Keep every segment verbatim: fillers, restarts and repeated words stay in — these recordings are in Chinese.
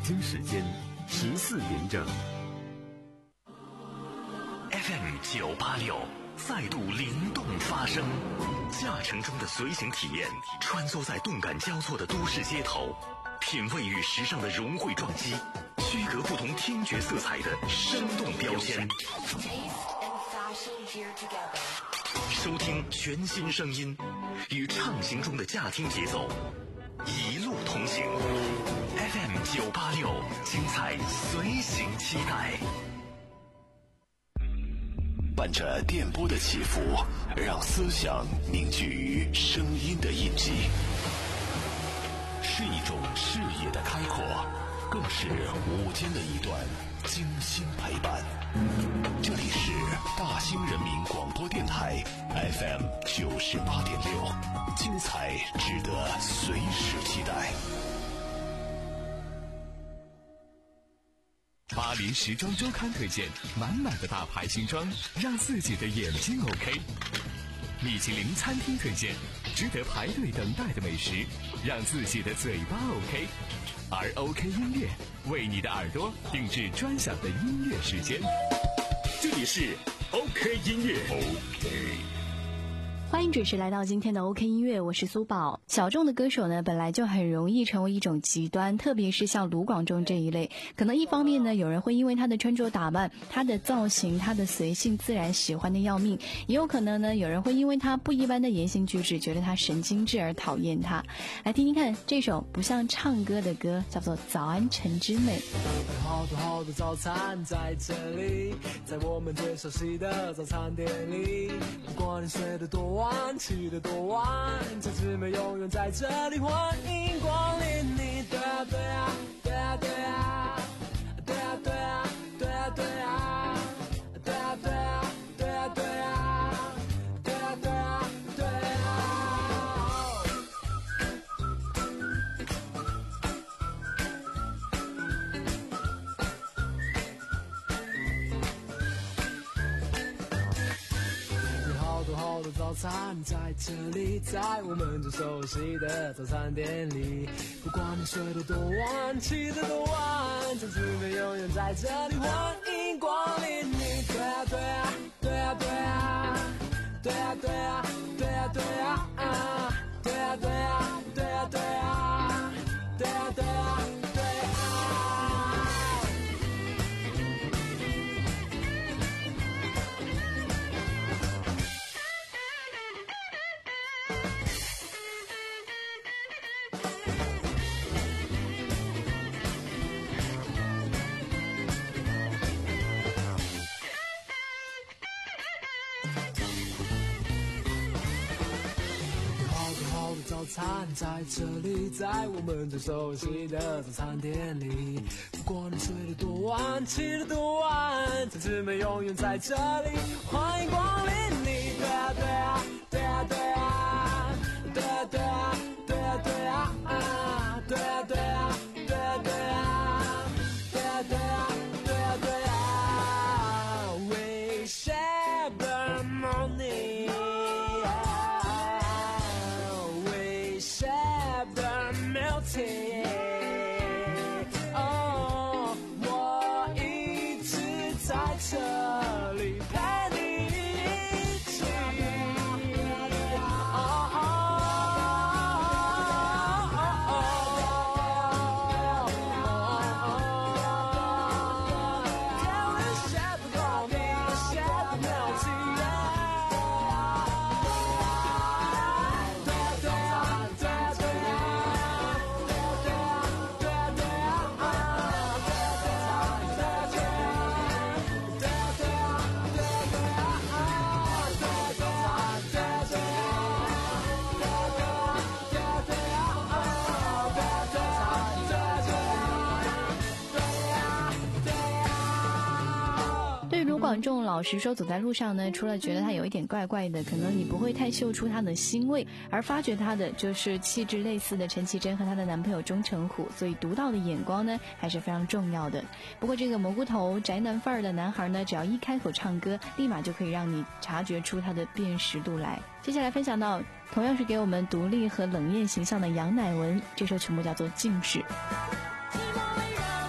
京时间十四点整。 F M 九八六再度灵动发声，驾乘中的随行体验，穿梭在动感交错的都市街头，品味与时尚的融汇撞击，区隔不同听觉色彩的生动标签。收听全新声音，与畅行中的驾听节奏，一路同行。F M 九八六，精彩随行期待。 伴着电波的起伏，让思想凝聚于声音的印记，是一种视野的开阔，更是午间的一段精心陪伴。这里是大兴人民广播电台 F M 九十八点六，精彩值得随时期待。 巴黎时装周刊推荐满满的大牌新装，让自己的眼睛 OK。米其林餐厅推荐值得排队等待的美食，让自己的嘴巴 OK。而 OK 音乐为你的耳朵定制专享的音乐时间。这里是 OK 音乐 OK。 欢迎准时来到今天的 OK 音乐，我是苏宝。小众的歌手呢，本来就很容易成为一种极端，特别是像卢广仲这一类，可能一方面呢，有人会因为他的穿着打扮、他的造型、他的随性自然喜欢的要命，也有可能呢，有人会因为他不一般的言行举止，觉得他神经质而讨厌他。来听听看这首不像唱歌的歌，叫做《早安晨之美》。 好多好多早餐在这里，在我们最熟悉的早餐店里，不管你睡得多晚起得多晚，这姊妹永远在这里，欢迎光临你。对啊对啊对啊对啊对啊对啊对啊对啊对啊对啊对啊对啊对啊对啊对啊。好多好多早餐在这里，在我们最熟悉的早餐店里，不管你睡得多晚起得多晚，这姊妹永远在这里，欢迎光临你。对啊对啊对啊对啊对啊对啊对啊对啊对啊对啊对啊对啊对啊对啊对啊。早餐在这里，在我们最熟悉的早餐店里，不管你睡得多晚起得多晚，这姊妹永远在这里，欢迎光临你。对啊对啊对啊对啊对啊对啊对啊对啊对啊对啊对啊对啊对啊对啊对啊对啊 We share the morning，哦，我一直在这里陪你一起。哦哦哦，Can we share the morning, share the melody？对啊对啊对啊。 卢广仲老实说，走在路上呢，除了觉得他有一点怪怪的，可能你不会太嗅出他的腥味，而发掘他的就是气质类似的陈绮贞和她的男朋友钟成虎，所以独到的眼光呢还是非常重要的。不过这个蘑菇头宅男范儿的男孩呢，只要一开口唱歌，立马就可以让你察觉出他的辨识度来。接下来分享到同样是给我们独立和冷艳形象的杨乃文，这首曲目叫做《静止》。 寂寞会让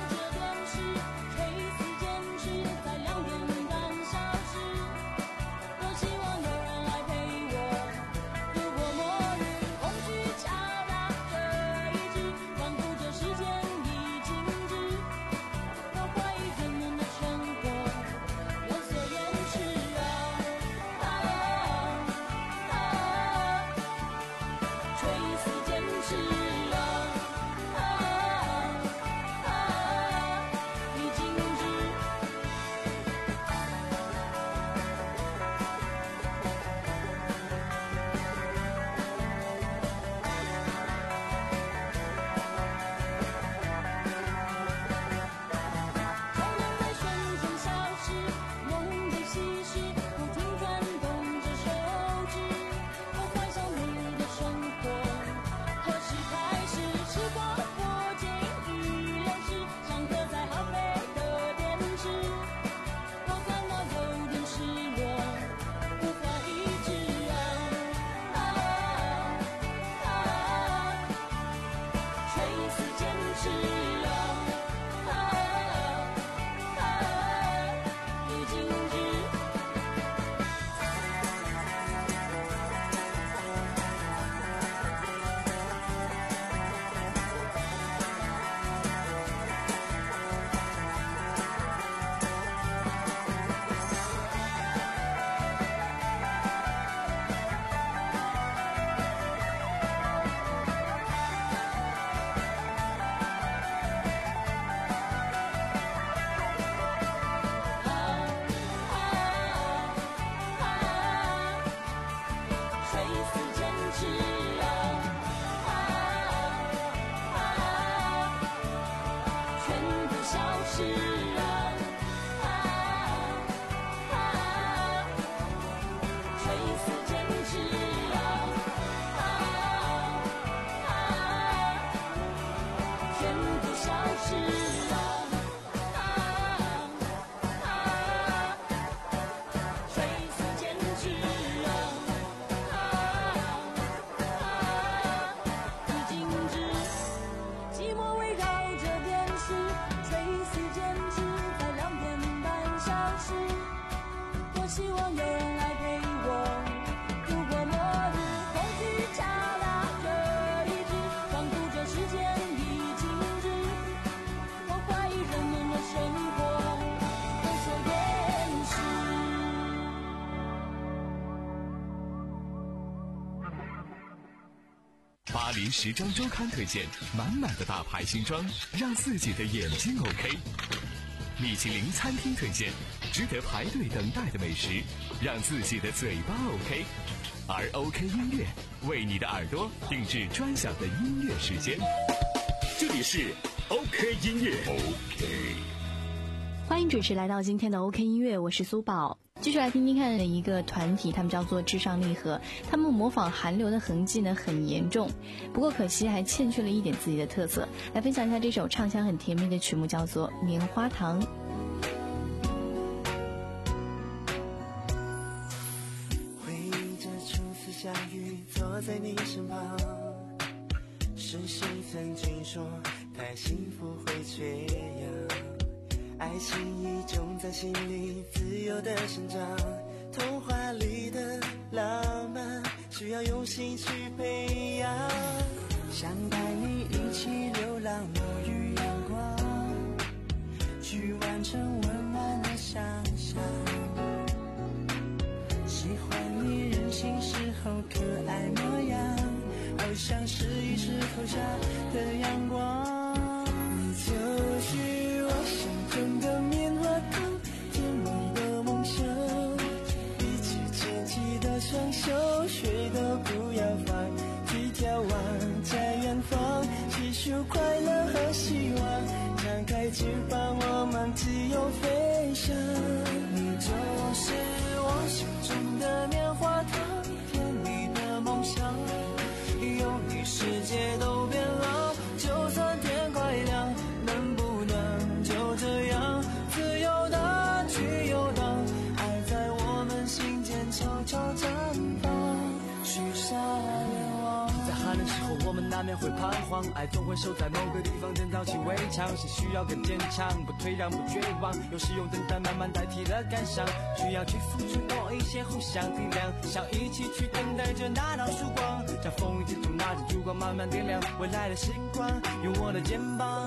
是啊，啊啊垂死坚持啊，啊啊全部消失啊，啊啊垂死坚持啊，啊啊已静止，寂寞围绕着电视，垂死坚持在两点半消失。多希望有人来陪我度过末日，恐惧敲打着意志，仿佛这时间已静止。我怀疑人们的生活有些掩饰。 巴黎时装周刊推荐满满的大牌新装，让自己的眼睛 OK。米其林餐厅推荐值得排队等待的美食，让自己的嘴巴 OK。而 OK 音乐为你的耳朵定制专享的音乐时间。 这里是 OK 音乐 OK。 欢迎准时来到今天的 OK 音乐，我是苏宝。继续来听听看的一个团体，他们叫做至上励合，他们模仿韩流的痕迹呢很严重，不过可惜还欠缺了一点自己的特色。来分享一下这首唱腔很甜蜜的曲目，叫做《棉花糖》。 回忆着初次相遇，坐在你身旁，是谁曾经说太幸福会缺氧？爱情已种在心里，自由的生长。童话里的浪漫，需要用心去培养。想带你一起流浪，沐浴阳光，去完成温暖的想象。喜欢你任性时候可爱模样，好像是一时投下的阳光。你就是我心中的棉花糖，甜蜜的梦想，一起牵起的双手，谁都不要放弃眺望，在远方细数快乐和希望，张开翅膀我们自由飞翔。你就是我心中的棉花糖，甜蜜的梦想，有你世界都变了，就算天快亮，能不能就这样自由的去游荡？爱在我们心间悄悄绽放，许下愿望。 在寒冷时候，我们难免会彷徨，爱总会守在某个地方，建造起围墙，是需要更坚强，不退让，不绝望。有时用等待慢慢代替了感伤，需要去付出多一些，互相体谅，想一起去等待着那道曙光，在风雨之中拿着烛光慢慢点亮未来的星光，用我的肩膀。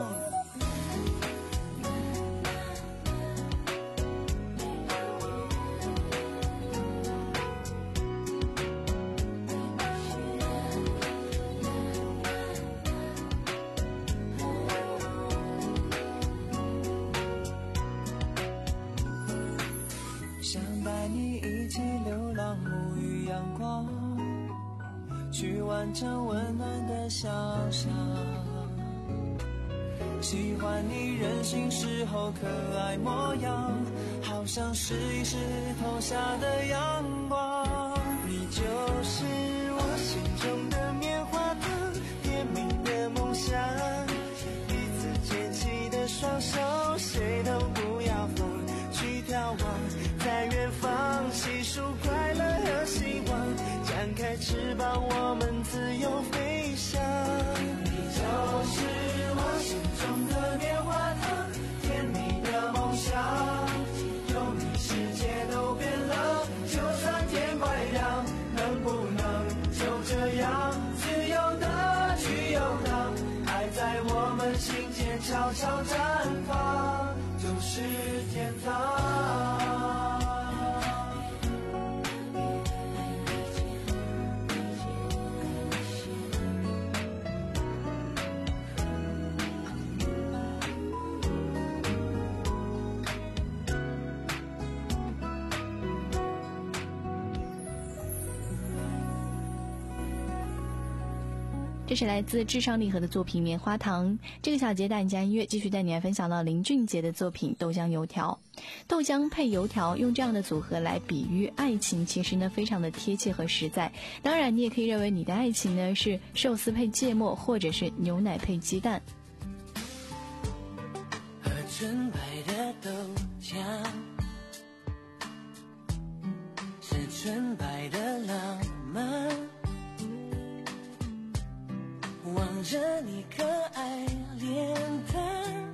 想带你一起流浪，沐浴阳光，去完成温暖的想象。喜欢你任性时候可爱模样，好像是一时投下的阳光。你就是我心中的棉花糖，甜蜜的梦想，彼此牵起的双手，谁都不要放弃眺望，在远方细数快乐和希望，张开翅膀我们自由飞翔。你就是我心中的棉花糖，甜蜜的梦想，有你世界都变了，就算天快亮，能不能就这样自由的去游荡？爱在我们心间悄悄绽放，就是天堂。 这这是来自至上励合的作品《棉花糖》。这个小节大人家音乐继续带你来分享到林俊杰的作品《豆浆油条》。豆浆配油条，用这样的组合来比喻爱情，其实呢非常的贴切和实在。当然你也可以认为你的爱情呢是寿司配芥末，或者是牛奶配鸡蛋。 喝纯白的豆浆，是纯白的浪漫，望着你可爱脸蛋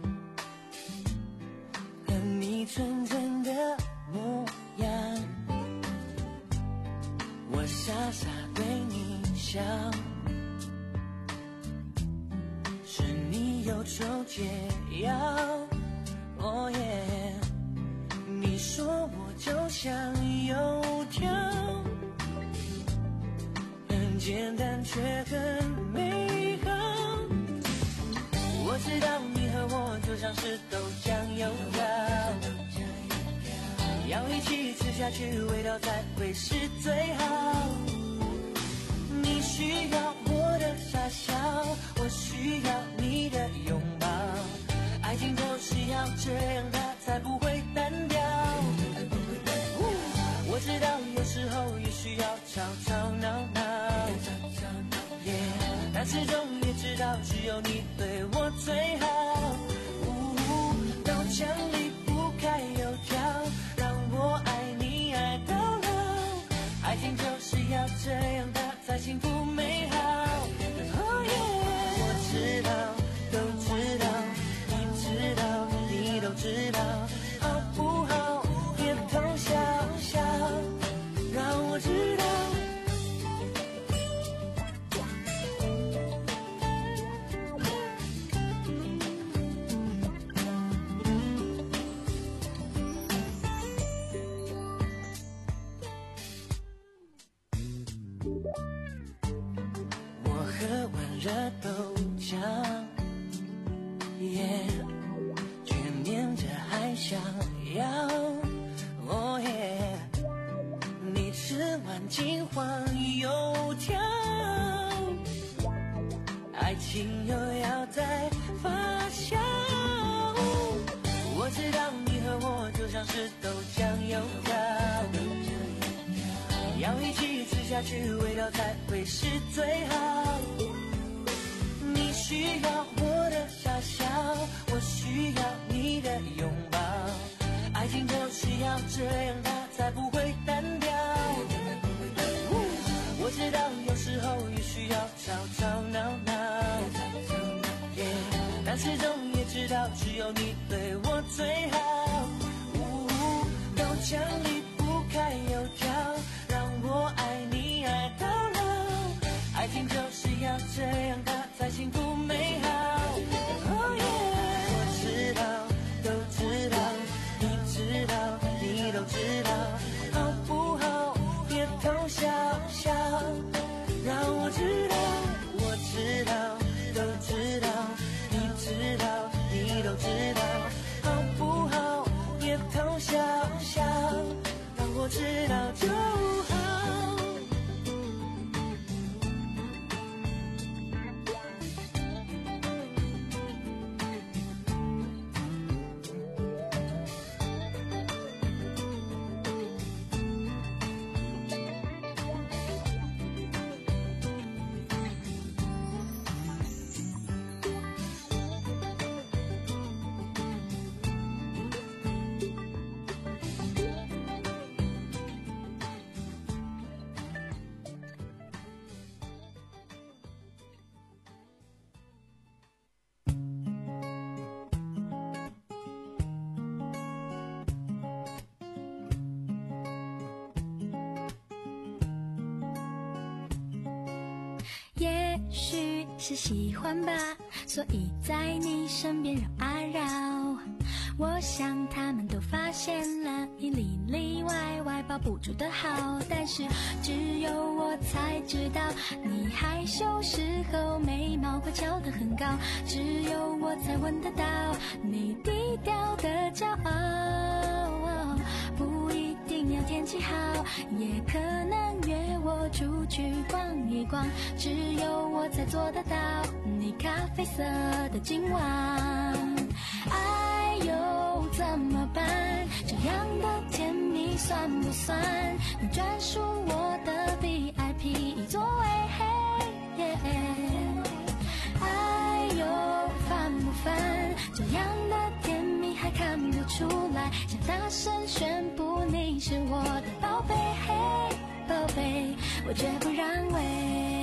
和你纯真的模样，我傻傻对你笑，是你忧愁解药。哦耶，你说我就像油条，很简单却很美好。我知道你和我就像是豆浆油条，要一起吃下去，味道才会是最好。你需要我的傻笑，我需要你的拥抱，爱情就是要这样，它才不会单调。我知道有时候也需要吵吵闹闹，但始终也知道只有你对我最好。豆浆离不开油条，让我爱你爱到老，爱情就是要这样，它才幸福美好。Oh yeah， 我知道，都知道，你知道，你都知道，好不好？别偷笑笑，让我知道。喝完热豆浆，耶、yeah, 却念着还想要，哦耶！你吃完金黄油条，爱情又要再发酵。我知道你和我就像是豆浆油条，要一起吃下去，味道才会是最好。你需要我的傻笑，我需要你的拥抱，爱情就是要这样，它才不会单调。我知道有时候也需要吵吵闹闹，但始终也知道只有你对我最好。豆浆离不开油条，让我爱你爱到老，爱情就是要这样，它才幸福美好。Oh yeah， 我知道，都知道，你知道，你都知道，好不好？别偷笑笑，让我知道，我知道，都知道，你知道，你都知道，好不好？别偷笑笑，让我知道就好。 也许是喜欢吧，所以在你身边绕啊绕。我想他们都发现了你里里外外抱不住的好，但是只有我才知道你害羞时候眉毛会翘得很高，只有我才闻得到你低调的骄傲。不一定要天气好，也可能约我出去逛一逛，只有我才做得到你咖啡色的今晚。哎呦怎么办，这样的甜蜜算不算你专属我的 V I P 座位？嘿耶，哎呦烦不烦，这样的甜蜜还看不出来，想大声宣布你是我的宝贝，嘿宝贝，我绝不让位。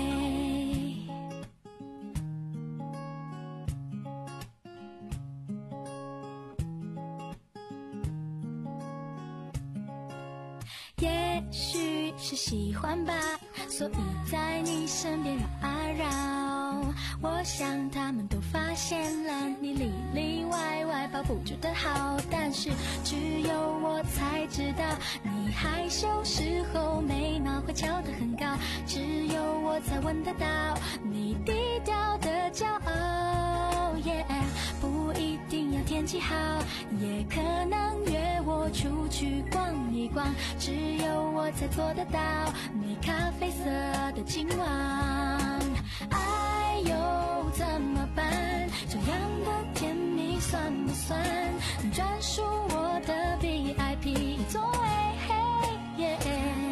也许是喜欢吧，所以在你身边绕啊绕，我想他们都发现了你里里外外抱不住的好，但是只有我才知道你害羞时候眉毛会翘得很高，只有我才闻得到你低调的骄傲， yeah， 不一定要天气好，也可能约我出去逛一逛，只有我才做得到你咖啡色的今晚。哎呦怎么办，这样的甜蜜算不算你专属我的 V I P 座位？嘿耶，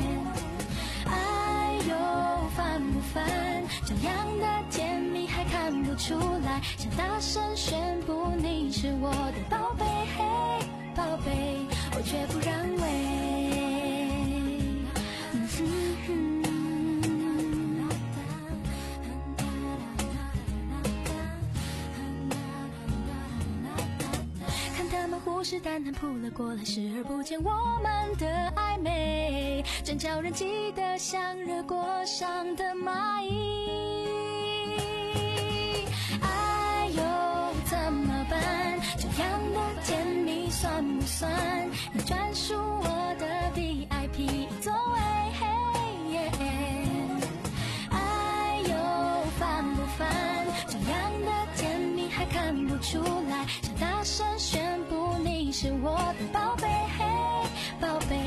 哎呦烦不烦，这样的甜蜜还看不出来，想大声宣布你是我的宝贝，嘿宝贝，我绝不让位。虎视眈眈扑了过来，视而不见我们的暧昧，真叫人记得像热锅上的蚂蚁。哎呦怎么办，这样的甜蜜算不算你专属我的 V I P 座位？嘿耶，哎呦烦不烦，这样的甜蜜还看不出来，想大声宣布你是我的宝贝，嘿宝贝，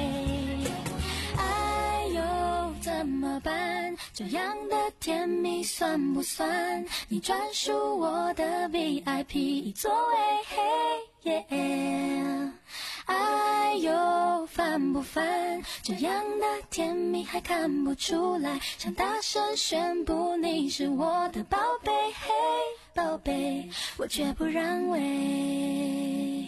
哎呦怎么办，这样的甜蜜算不算你专属我的 V I P 座位？嘿耶，哎呦烦不烦，这样的甜蜜还看不出来，想大声宣布你是我的宝贝，嘿宝贝，我绝不让位。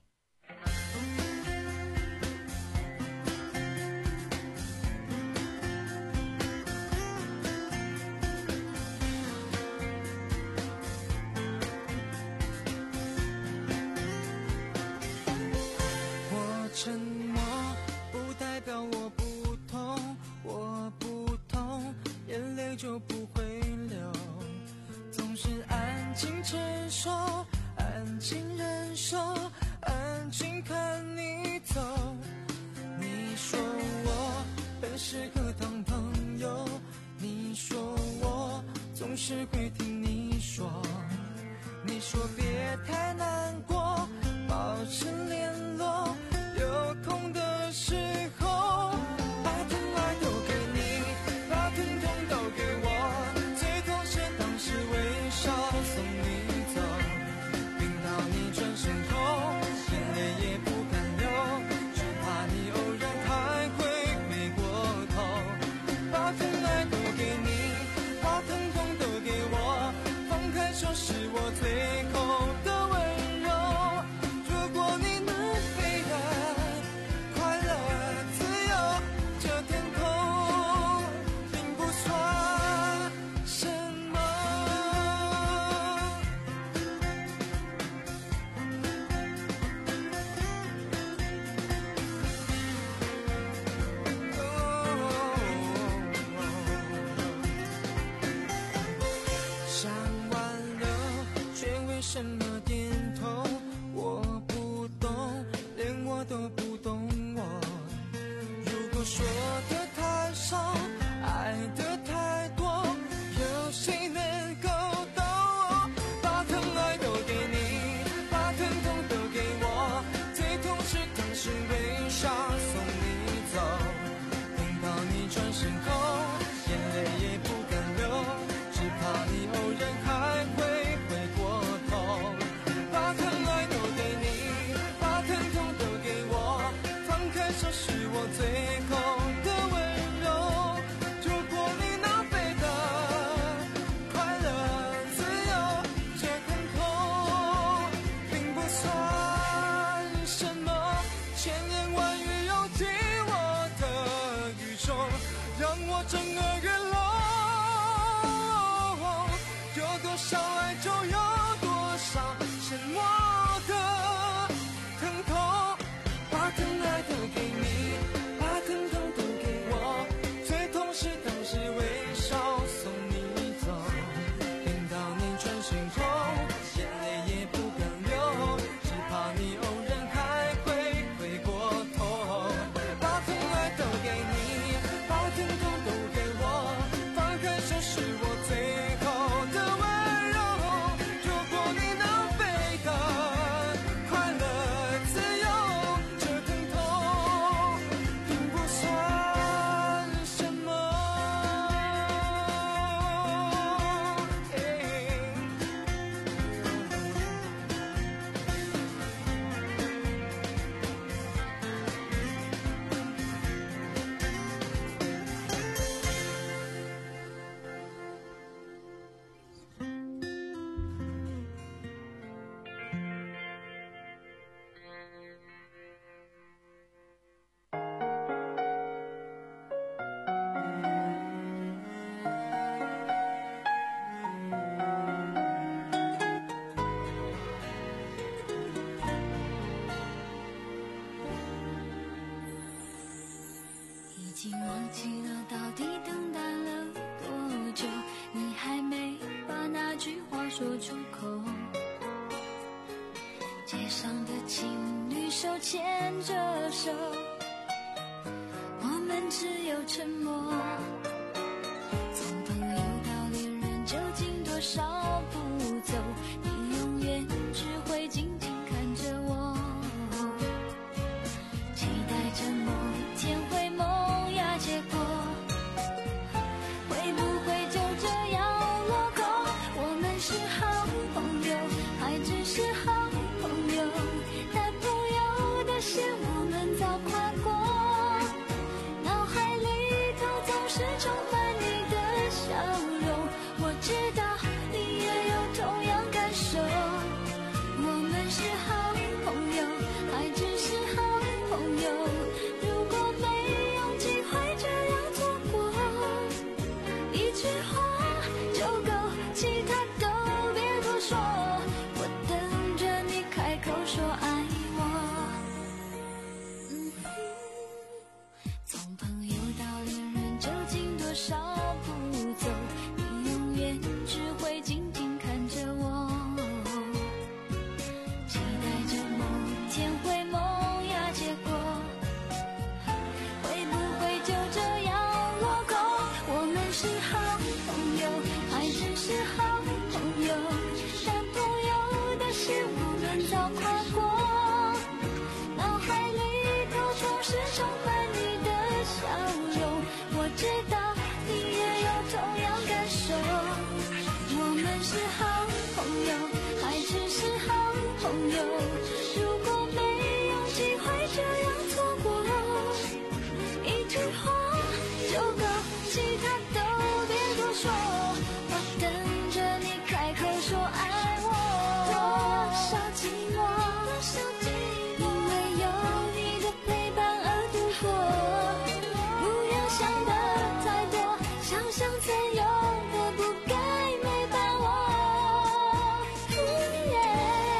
沉默不代表我不痛，我不痛，眼泪就不会流，总是安静承受，安静忍受，安静看你走。你说我很适合当朋友，你说我总是会听你说，你说别太难过，保持联络，有空的时候把疼爱都给你，把疼痛都给我，最后是当时微笑送你走，冰到你转身后眼泪也不敢流，只怕你偶然还会回过头，把疼爱都给你，把疼痛都给我，放开手是我最后的温柔。如果你能飞得快乐自由，这天空并不算什么。想挽留，却为什么点头？我不懂，连我都不懂我。如果说的太少，爱的太多，有谁能够懂？把疼爱都给你，把疼痛都给我，最痛是当时微笑送你走。 开手是我最后的温柔。如果你能飞得快乐自由，这疼痛并不算什么，千言万语涌进我的宇宙，让我整个月落。有多少爱就有多少沉默的疼痛，把疼爱都给你，把疼痛都给我，最痛是当时微笑送你走，听到你转身后眼泪也不敢流，只怕你偶然还会回过头，把疼爱都给你，把疼痛都给我，放开手是我最后的温柔。如果你能飞得快乐自由，这疼痛并不算什么。 已经忘记了到底等待了多久，你还没把那句话说出口。街上的情侣手牵着手，我们只有沉默。从朋友到恋人，究竟多少步走？你永远只会静静看着我，期待着某天会萌芽结果，会不会就这样落空？我们是好朋友，还只是好朋友，但朋友的线我们早跨过，脑海里头总是充满你的笑容，我知道你也有同样感受。我们是好朋友，还只是好朋友，如果没有机会这样错过，一句话就够，其他都别多说，我等着你开口说爱我。嗯哼，从朋友到恋人，究竟多少步走？你永远只会静静看着我，期待着某天会萌芽结果，会不会就这样落空？我们是好朋友，还只是好朋友，但朋友的线我们早跨过，脑海里头总是充满你的笑容，我知道你也有同样感受。我们是好朋友，还只是好朋友，如果没有机会这样错过，一句话就够，其他都别多说，我等着你开口说爱我。多少寂寞，多少寂寞，因为有你的陪伴而度过，不要想的太多，想象曾有的不该没把握。嗯耶，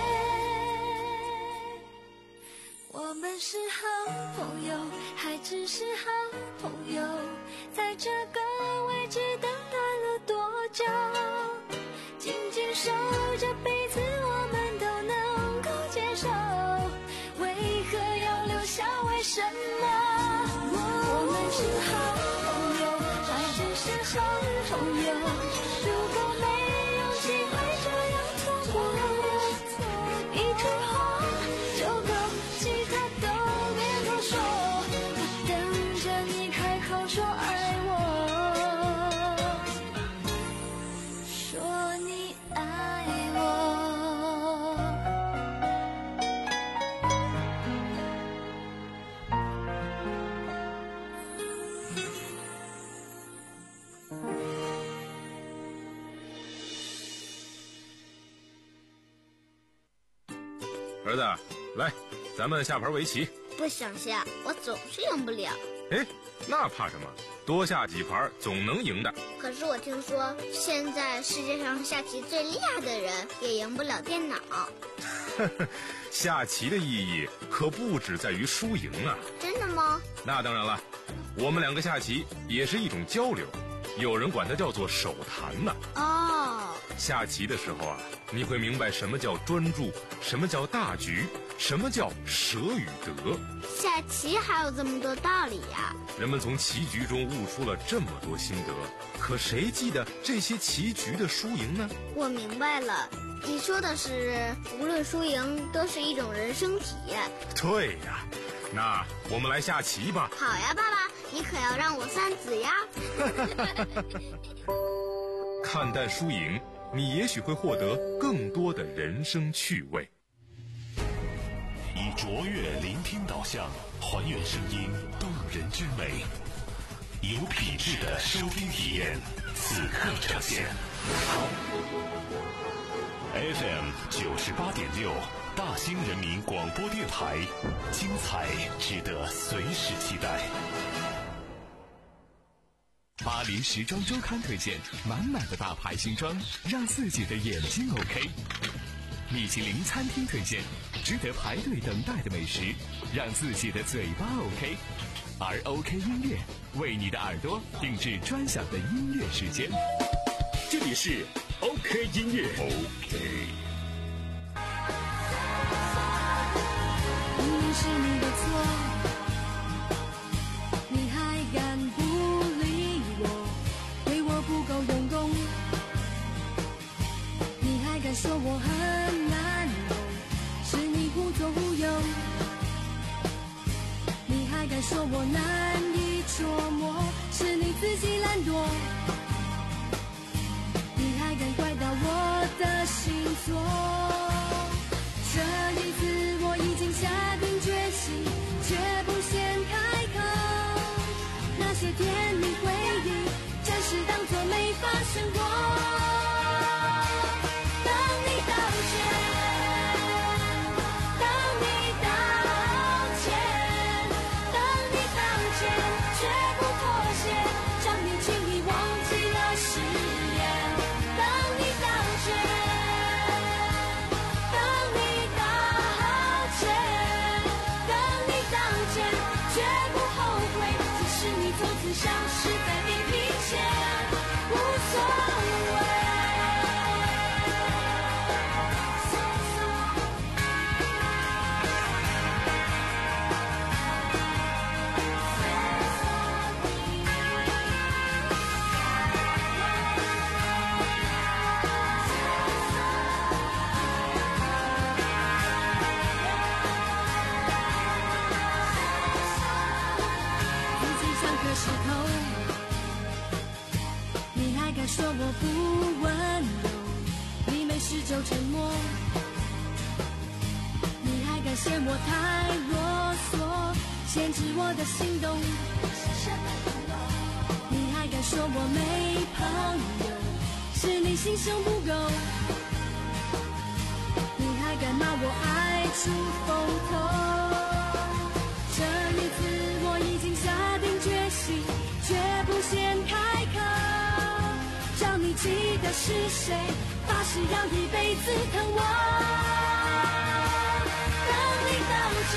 我们是好朋友，还只是好朋友，在这个位置等待了多久？紧紧守着彼此，我们都能够接受，为何要留下？为什么？我们是好朋友，还只是好朋友，如果没有机会这样错过，一句话就够，其他都别多说，我等着你开口说爱我，说你爱我。 儿子，来，咱们下盘围棋。 不想下，我总是赢不了。 哎，那怕什么？多下几盘总能赢的。 可是我听说，现在世界上下棋最厉害的人也赢不了电脑。 下棋的意义可不只在于输赢啊！ 真的吗？ 那当然了，我们两个下棋也是一种交流，有人管它叫做手谈呢。 哦， 下棋的时候啊，你会明白什么叫专注，什么叫大局，什么叫舍与得。 下棋还有这么多道理呀！ 人们从棋局中悟出了这么多心得，可谁记得这些棋局的输赢呢？ 我明白了，你说的是无论输赢都是一种人生体验。 对呀，那我们来下棋吧。 好呀，爸爸，你可要让我三子呀。 看淡输赢，你也许会获得更多的人生趣味。 以卓越聆听导向，还原声音动人之美，有品质的收听体验，此刻呈现。F M 九十八点六，大兴人民广播电台，精彩值得随时期待。 巴黎时装周刊推荐，满满的大牌新装，让自己的眼睛 OK。米其林餐厅推荐，值得排队等待的美食，让自己的嘴巴 OK。而 OK 音乐为你的耳朵定制专享的音乐时间。这里是 OK 音乐。OK。 明明是你的错，你还敢不理我，对我不够用功，你还敢说我很难懂，是你忽左忽右，你还敢说我难以琢磨，是你自己懒惰，你还敢怪到我的星座，这一次我已经下定决心，绝不先开口，那些甜蜜回忆暂时当作没发生过，当你道歉，当你道歉，当你道歉，绝不妥协，让你轻易忘记了誓言，当你道歉，当你道歉，当你道歉，绝不后悔，即使你从此消失在地平线，无所谓。自己像颗石头，你还敢说我不温柔，你没事就沉默，你还敢嫌我太啰嗦，限制我的行动，你还敢说我没朋友，是你心胸不够，你还敢骂我爱出风头，这一次我已经下定决心，绝不先开口，让你记得是谁，发誓要一辈子疼我，当你道歉，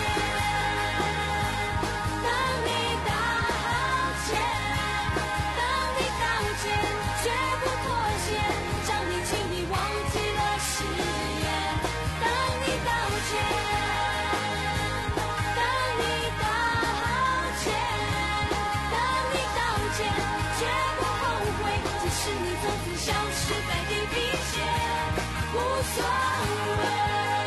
当你道歉，当你道歉，绝不妥协，让你轻易忘记了誓言，当你道歉，当你道歉，当你道歉，绝不后悔，即使你从此消失在地平线，无所谓。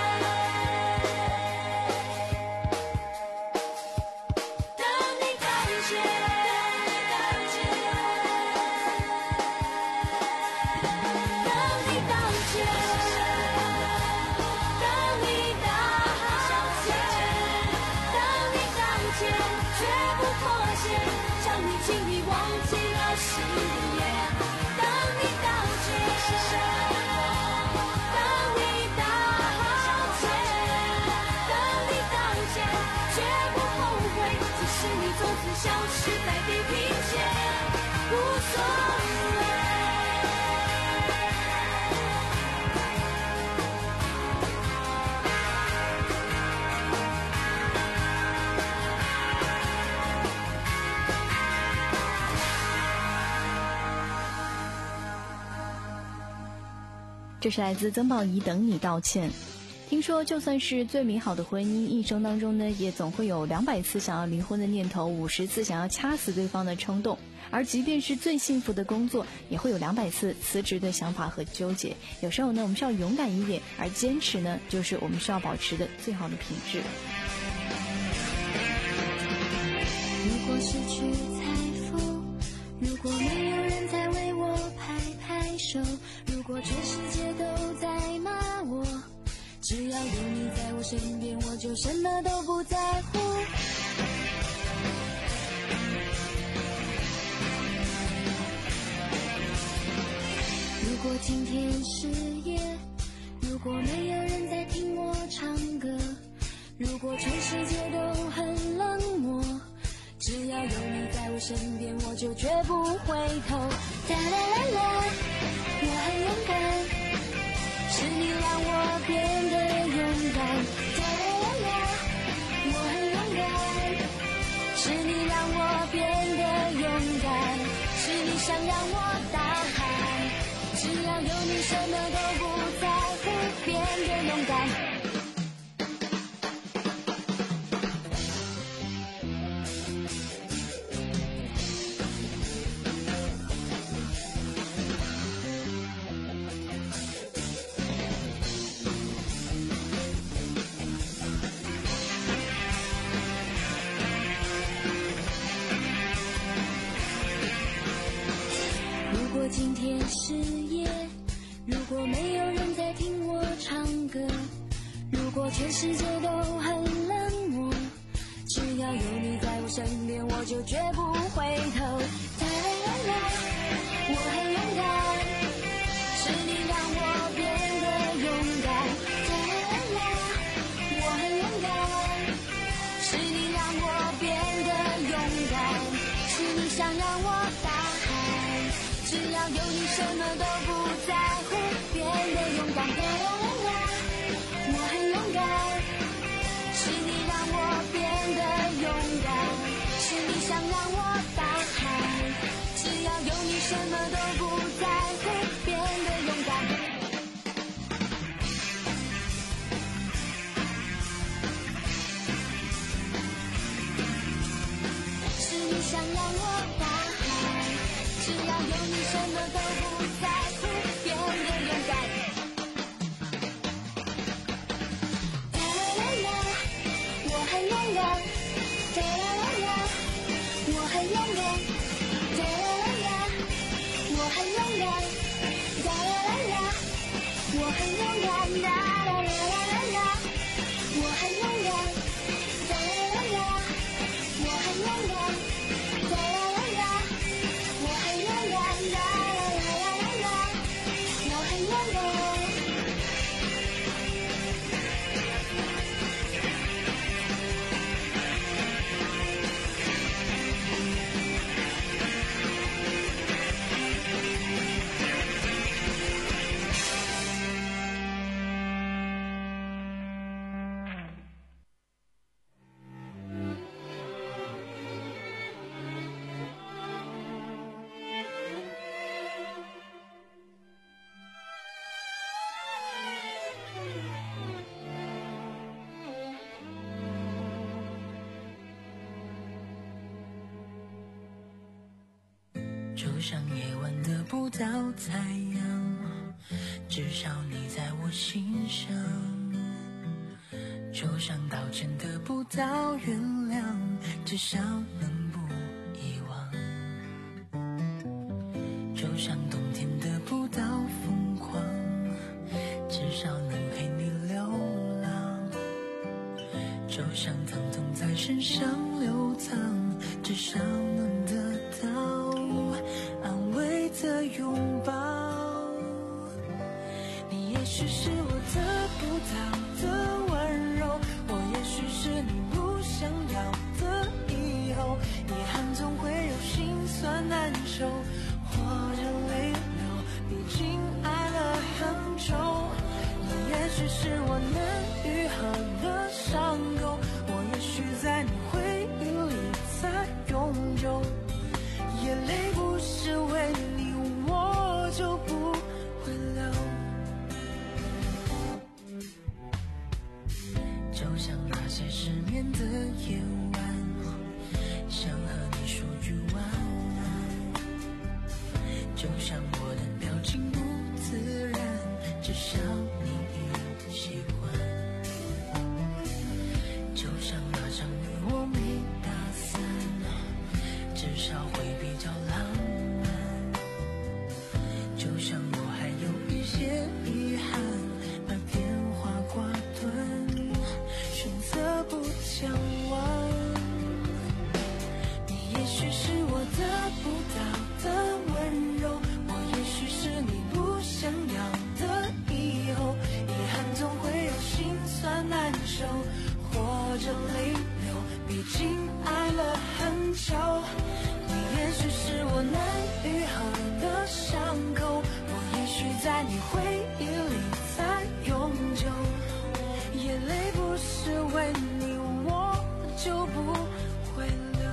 这是来自曾宝仪等你道歉。听说就算是最美好的婚姻，一生当中呢，也总会有两百次想要离婚的念头，五十次想要掐死对方的冲动。而即便是最幸福的工作，也会有两百次辞职的想法和纠结。有时候呢，我们需要勇敢一点，而坚持呢，就是我们需要保持的最好的品质。 如果失去财富，如果没有人在为我拍拍手，如果全世界都在骂我，只要有你在我身边，我就什么都不在乎。如果今天是夜，如果没有人在听我唱歌，如果全世界都很冷漠，只要有你在我身边，我就绝不回头。哒啦啦啦，我很勇敢，是你让我变得勇敢。哒啦啦啦，我很勇敢，是你让我变得勇敢，是你想让我大喊，只要有你什么都不在乎，变得勇敢。如果今天是夜，如果没有人在听我唱歌，如果全世界都很冷漠，只要有你在我身边，我就绝不回头。哒啦啦啦，我很勇敢，是你让我变得勇敢。哒啦啦啦，我很勇敢，是你让我变得勇敢，是你想让我大喊，只要有你什么都不在乎，变得勇敢。哒啦啦啦，我很勇敢，是你让我变得勇敢，是你想让我大喊，只要有你什么都不在乎，变得勇敢。是你想让我大喊，只要有你什么都不在乎，变得勇敢。哒啦啦啦，我很勇敢。哒啦啦啦，我很勇敢。哒啦啦啦，我很勇敢。哒啦啦啦，我很勇敢。哒啦啦啦啦，我很勇敢。哒啦啦啦，我很勇敢。哒啦啦啦，我很勇敢。哒啦啦啦啦，我很勇敢。 就像夜晚得不到太阳，至少你在我心上。就像道歉得不到原谅，至少能不遗忘。就像冬天得不到疯狂，至少能陪你流浪。就像疼痛在身上流淌，至少能得到安慰的拥抱。你也许是我得不到的温柔，我也许是你不想要的以后。遗憾总会有心酸难受，或者泪流，毕竟爱了很久。你也许是我能愈合的伤口，我也许在你回忆里才永久。眼泪不是为你，我就不会流。 些失眠的夜晚，想和你说句晚安，就像我的表情不自然，至少你已习惯，就像那场雨我没打伞，至少会比较浪漫，就像我还有一些遗憾，把电话挂断，选择不讲完。你也许是我得不到的温柔，我也许是你不想要的以后，遗憾总会有心酸难受，或者泪流，毕竟爱了很久。你也许是我难愈合的伤口，我也许在你回忆里才永久，眼泪不是为你我就不会流。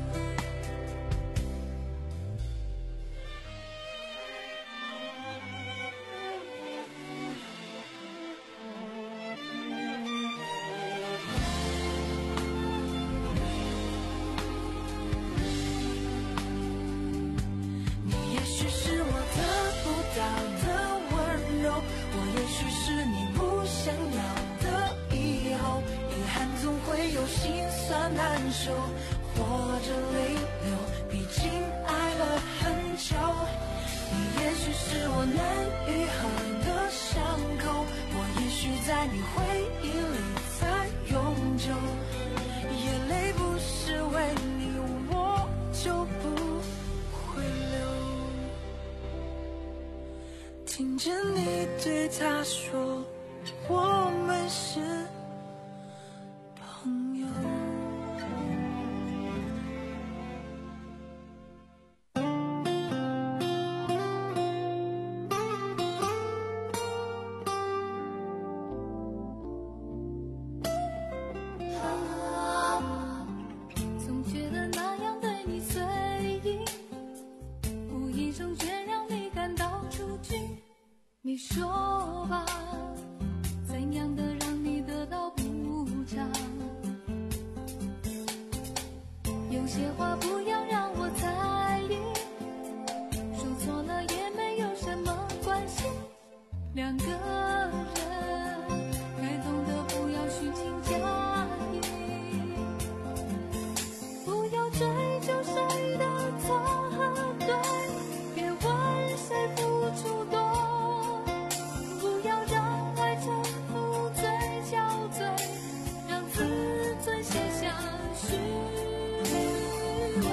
你也许是我得不到的温柔，我也许是你不想要的以后，遗憾总会有心酸难受，或者泪流，毕竟爱了很久。你也许是我难愈合的伤口，我也许在你回忆里才永久，眼泪不是为你我就不会流。听见你对他说我们是朋友。 总觉得那样对你随意，无意中却让你感到出局。你说吧，怎样的让你得到补偿？有些话不要让我在意，说错了也没有什么关系。两个人该懂得不要虚情假意，不要追究谁的错和对，别问谁付出多，不要让爱重复最憔悴，让自尊卸下虚伪。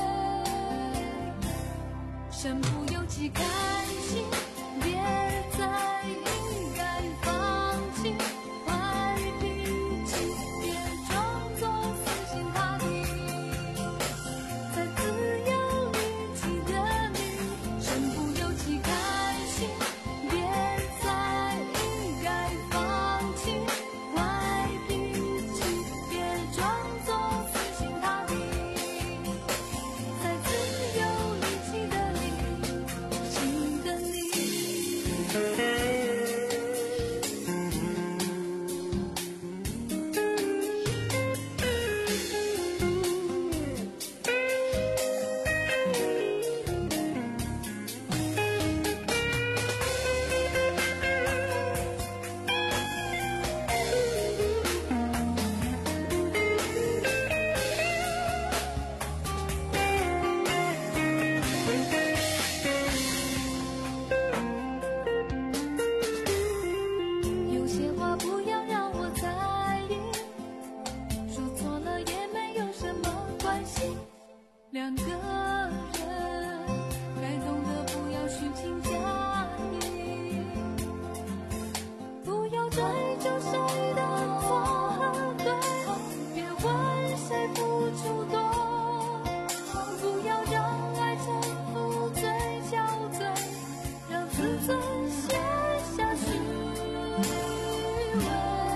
身不由己开心，别再应该放弃坏脾气，别装作死心塌地，在自由离奇的你，身不由己开心，别再应该放弃坏脾气，别装作死心塌地，在自由离奇的你，新的你。有些话不要让我在意，说错了也没有什么关系。两个人该懂得不要虚情假意，不要追究谁的错和对，别问谁付出多，不要让爱重复最憔悴，让自尊卸下虚伪。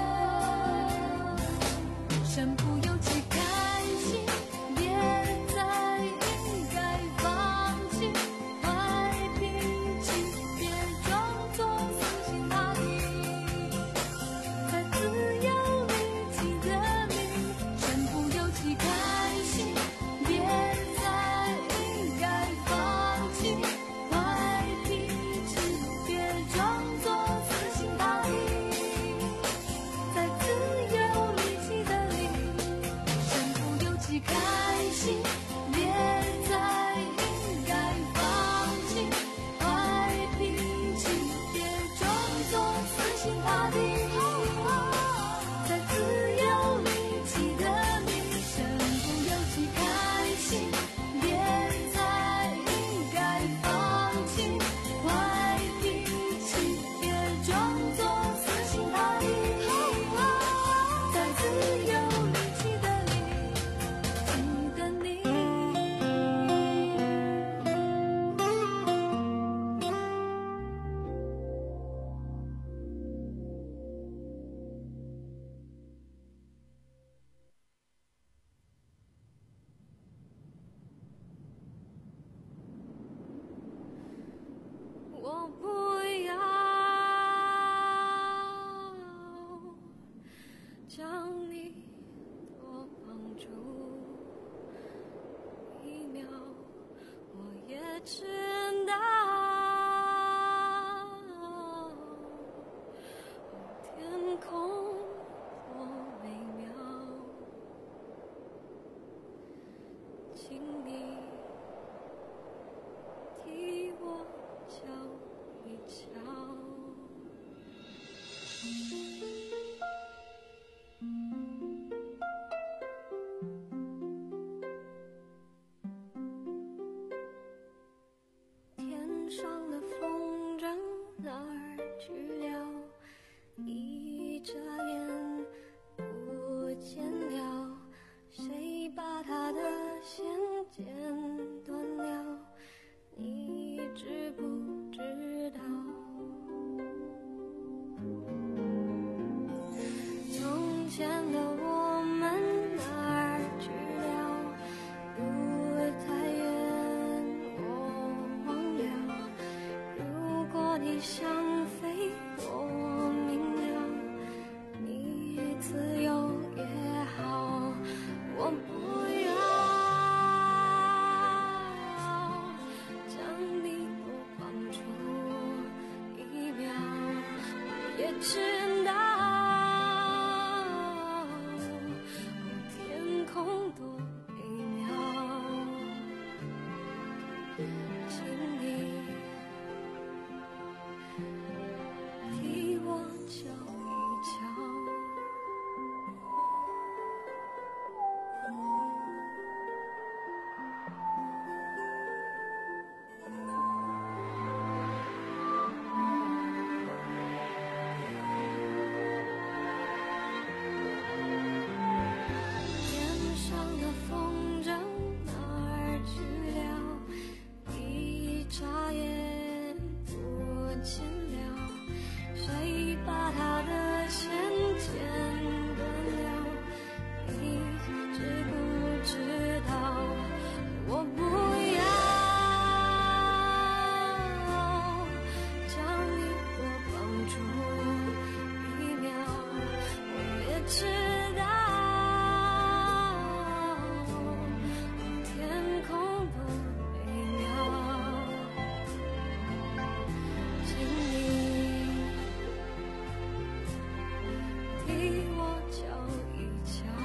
身不由己开心，别再应该放弃坏脾气，别装作死心塌地，在自由离奇的你， 知道天空多美妙，请你替我瞧一瞧。天上的风筝哪儿去了？一眨眼不见了。谁把它的线剪断了？你知不知道？从前的我们哪儿去了？路太远我忘了。如果你想飞我明了，你自由也好，我不要将你多放出一秒，也知道天空多美妙，请你替我瞧一瞧。天上的风筝哪儿去了？一眨眼不见了。谁把它的线剪断了？你知不知道？我不要将你多绑住一秒，我也知道天空多美妙，请你替我瞧一瞧。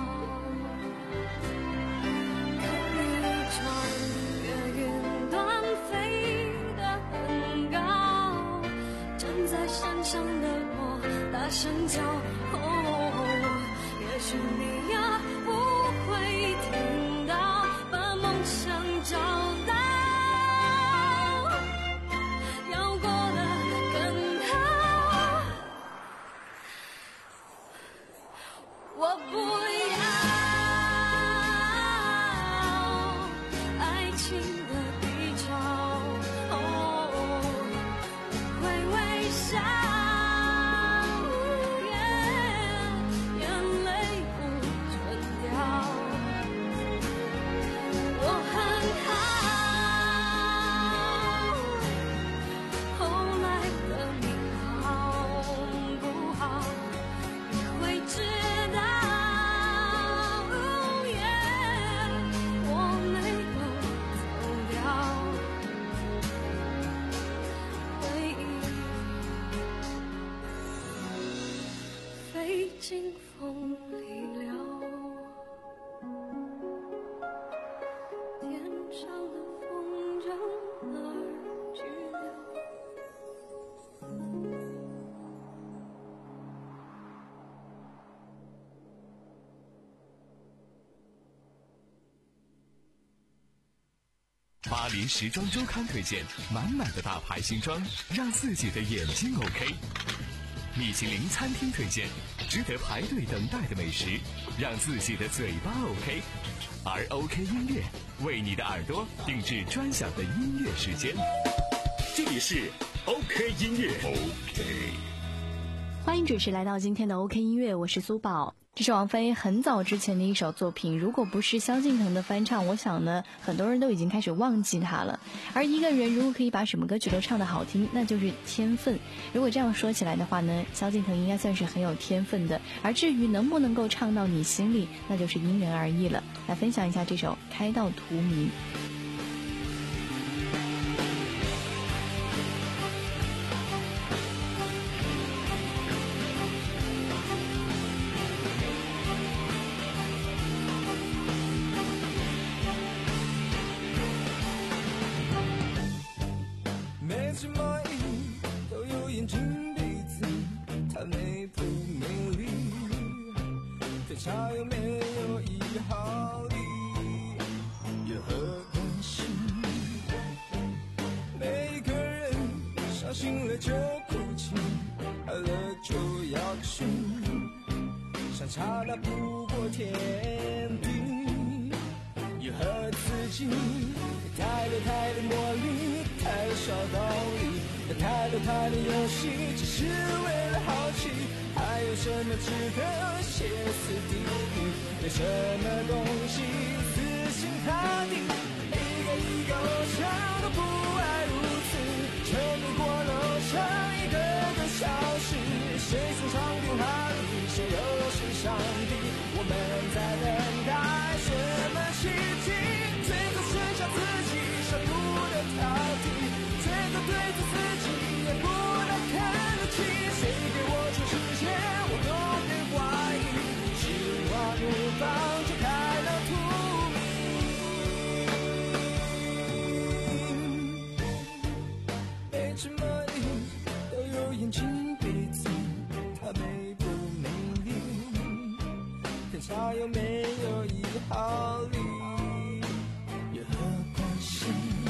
看你穿越云端飞得很高，站在山上的我大声叫，哦，也许你呀不会听到，把梦想找到，要过得更好。我不要爱情的低潮，哦，会微笑，眼泪不准掉。我很好，后来的你好不好？你会知道，我没有走掉，回忆飞进风里了。天上的风筝哪儿去了？ 巴黎时装周刊推荐满满的大牌新装，让自己的眼睛 OK。米其林餐厅推荐值得排队等待的美食，让自己的嘴巴 OK。而 OK 音乐为你的耳朵定制专享的音乐时间。 这里是 OK 音乐 OK。 欢迎准时来到今天的 OK 音乐，我是苏宝。这是王菲很早之前的一首作品，如果不是萧敬腾的翻唱，我想呢，很多人都已经开始忘记它了。而一个人如果可以把什么歌曲都唱得好听，那就是天分。如果这样说起来的话呢，萧敬腾应该算是很有天分的。而至于能不能够唱到你心里，那就是因人而异了。来分享一下这首《开到荼蘼》。 吵有没有一毫厘，有何关系？每个人伤心了就哭泣，爱了就要去，相差那不过天地，有何刺激？太多太多魔力，太少道理，太多太多游戏，只是为了好奇，还有什么值得歇斯底里？有什么东西死心塌地？一个一个偶像都不爱如此，沉迷过楼上一个个消失，谁从上天哈里，谁又是上帝？我们在等待什么奇迹？最后剩下自己舍不得逃避，最后对着自己也不能看得起，谁给我全世界我都别怀疑，希望无妨就开了荼蘼，每只蚂蚁都有眼睛鼻子，它美不美丽，天差有没有一毫厘，有何关系？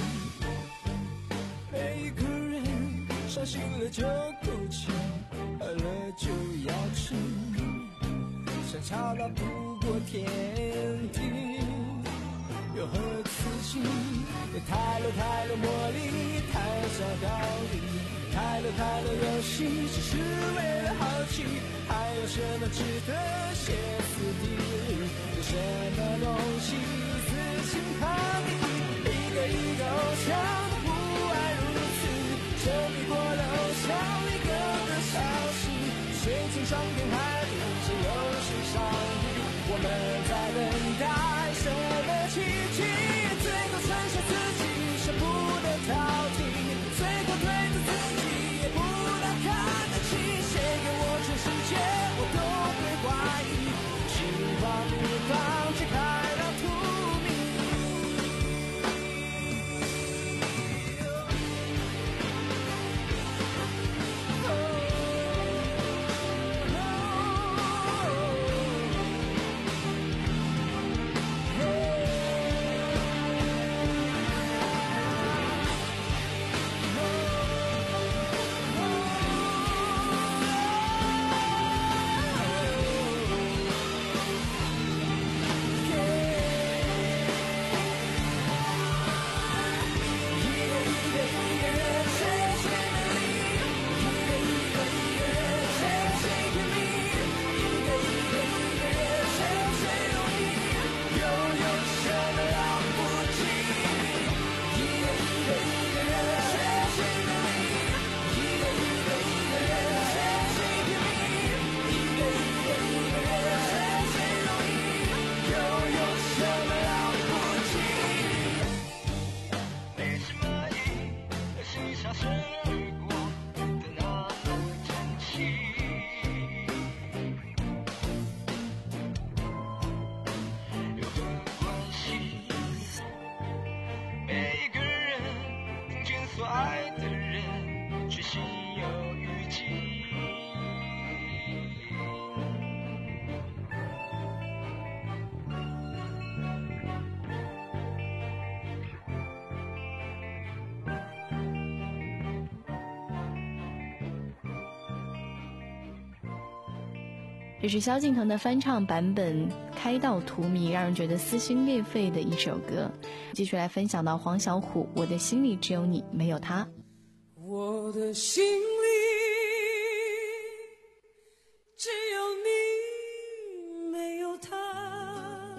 每一个人伤心了就哭泣，饿了就要吃，相差那不过天地，有何刺激？有太多太多魔力，太少道理，太多太多游戏，只是为了好奇，还有什么值得歇斯底里？有什么东西死心塌地？一个一个偶像都不爱如此，沉迷过了偶像一个个消失，谁从上天海里，谁又是上帝？我们在等待什么奇迹？最后剩下自己舍不得逃避，最后对着自己也不能看得起，谁给我全世界我都会怀疑，希望无妨解开了荼蘼。 这是萧敬腾的翻唱版本《开到荼蘼》，让人觉得撕心裂肺的一首歌。继续来分享到黄小琥，《我的心里只有你没有他》。 我的心里只有你没有他，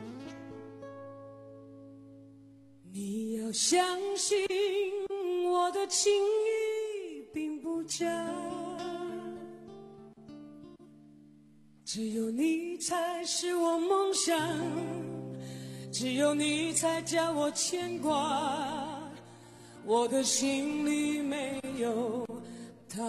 你要相信我的情意并不假，只有你才是我梦想，只有你才叫我牵挂，我的心里没有他。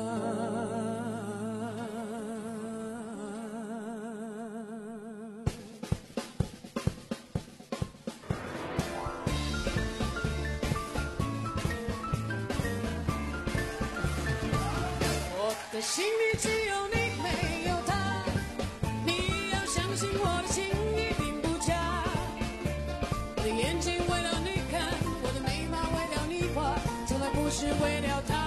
我的心里只有你没有他，你要相信是为了他。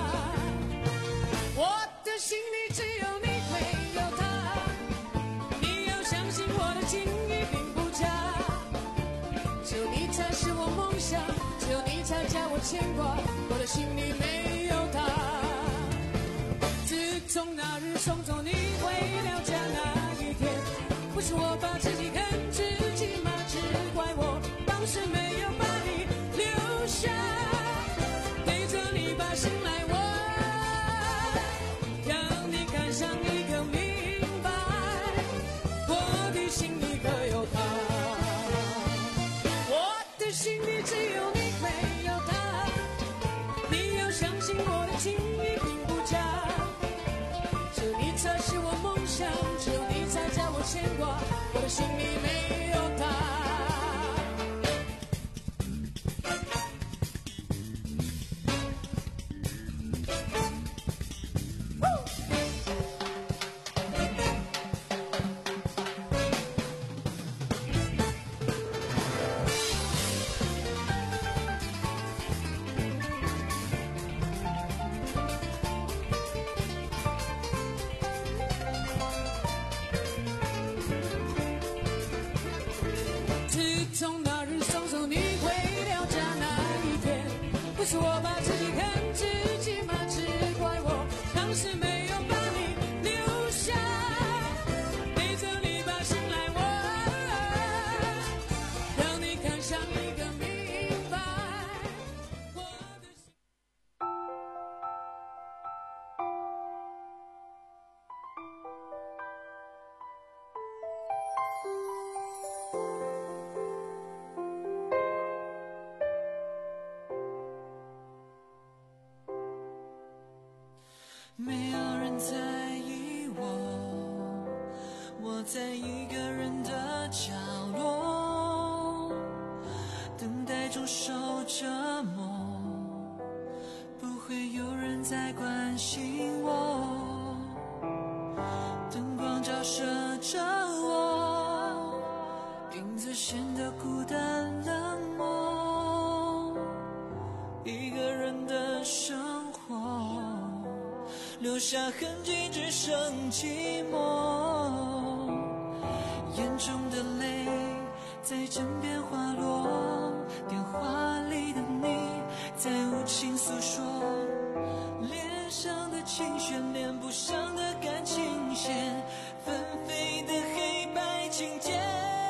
我的心里只有你没有他，你要相信我的情意并不假，只有你才是我梦想，只有你才叫我牵挂，我的心里没有他。自从那日送走你回了家那一天，不是我把自己看自己吗？只怪我当时没有把你留下，陪着你把心来挖，让你看上一个明白，我的心里可有他。我的心里只有你没有他，你要相信我的情意并不假，只有你才是我梦想，只有你才叫我牵挂，我的心里没有他。从那日送走你回了家那一天，不是我把自己看自己吗？只怪我当时没有把你留下，陪着你把心来挖，让你看上一个明白。我的心没有人在意我，我在一个人的角落，等待中受折磨，不会有人再关心我，灯光照射着我，影子显得孤单冷漠，一个人的生活留下痕迹，只剩寂寞。眼中的泪在枕边滑落，电话里的你在无情诉说，脸上的情绪连不上的感情线，纷飞的黑白琴键。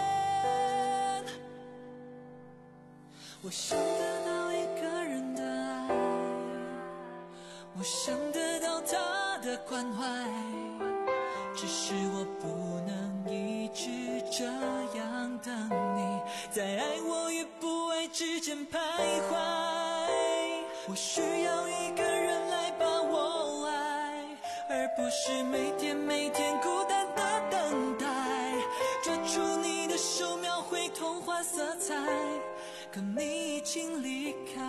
我想得到一个人的爱，我想得到他的关怀，只是我不能一直这样等你，在爱我与不爱之间徘徊。我需要一个人来把我爱，而不是每天每天孤单的等待，抓住你的手描绘童话色彩，可你已经离开。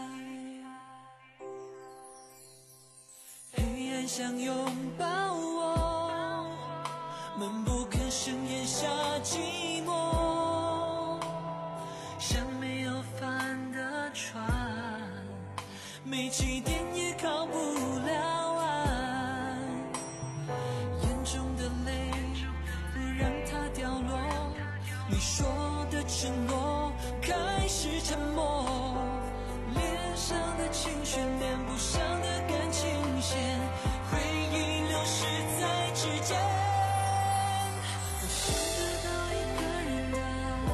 黑暗想拥抱我，闷不吭声咽下寂寞，像没有帆的船，没起点也靠不了岸，眼中的泪不让它掉落，你说的承诺开始沉默，脸上的情绪连不上的感情线，回忆流逝在指尖。我想得到一个人的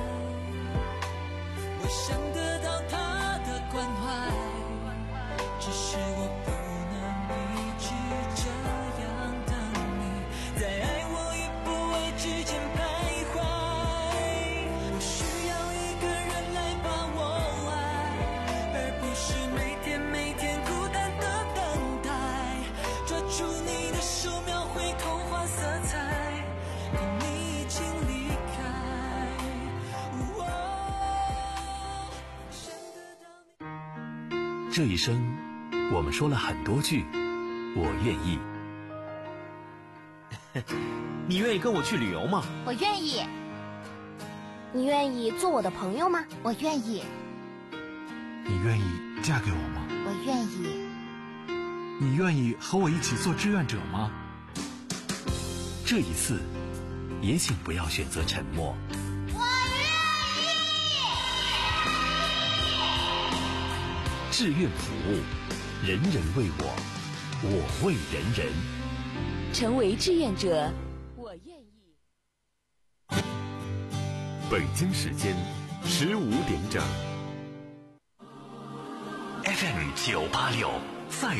爱，我想得到他的关怀，只是我不能一直这样等你，在爱我与不爱之间徘徊。我需要一个人来把我爱，而不是每天每天孤单的等待，抓住你的手描绘童话色彩，可你已经离开。哦，想得到你。 这一生，我们说了很多句“我愿意”。 你愿意跟我去旅游吗？ 我愿意。你愿意做我的朋友吗？我愿意。 你愿意嫁给我吗？ 我愿意。 你愿意和我一起做志愿者吗？这一次，也请不要选择沉默。 我愿意。志愿服务，人人为我，我为人人。 成为志愿者，我愿意。 北京时间十五点整。 F M 九八六。